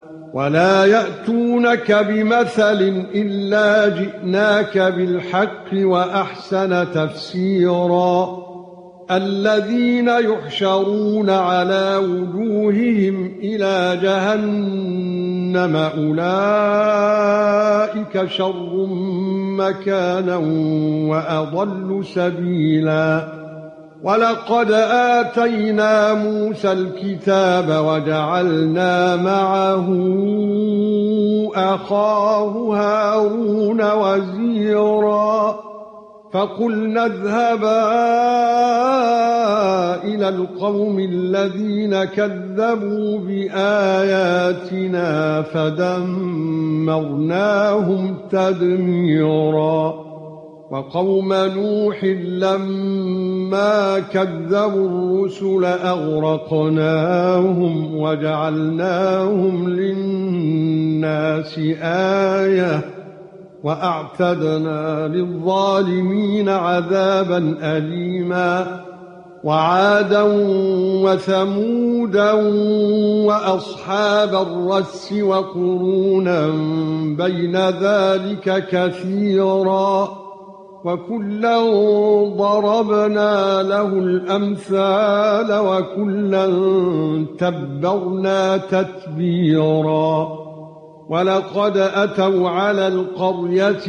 ولا يأتونك بمثل إلا جئناك بالحق وأحسن تفسيرا الذين يحشرون على وجوههم إلى جهنم أولئك شر مكانا وأضل سبيلا ولقد آتينا موسى الكتاب وجعلنا معه أخاه هارون وزيرا فقلنا اذهبا إلى القوم الذين كذبوا بآياتنا فدمرناهم تدميرا وقوم نوح لما كذبوا الرسل أغرقناهم وجعلناهم للناس آية وأعتدنا للظالمين عذابا أليما وعادا وثمودا وأصحاب الرس وقرونا بين ذلك كثيرا وكلا ضربنا له الأمثال وكلا تبرنا تتبيرا ولقد أتوا على القرية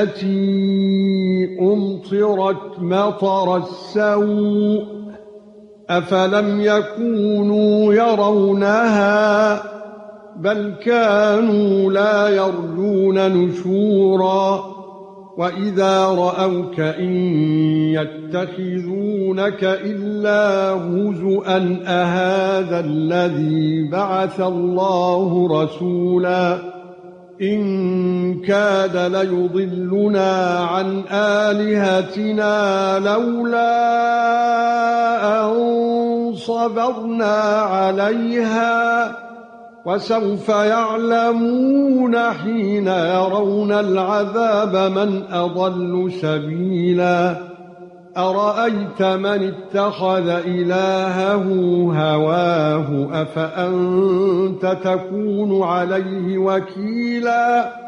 التي أمطرت مطر السوء أفلم يكونوا يرونها بل كانوا لا يرجون نشورا وَإِذَا رَأَوْكَ إِن يَتَّخِذُونَكَ إِلَّا هُزُوًا أَهَذَا الَّذِي بَعَثَ اللَّهُ رَسُولًا إِن كَادَ لَيُضِلُّنَا عَن آلِهَتِنَا لَوْلَا أَن صَبَرْنَا عَلَيْهَا وسوف يعلمون حين يرون العذاب من أضل سبيلا أرأيت من اتخذ إلهه هواه أفأنت تكون عليه وكيلا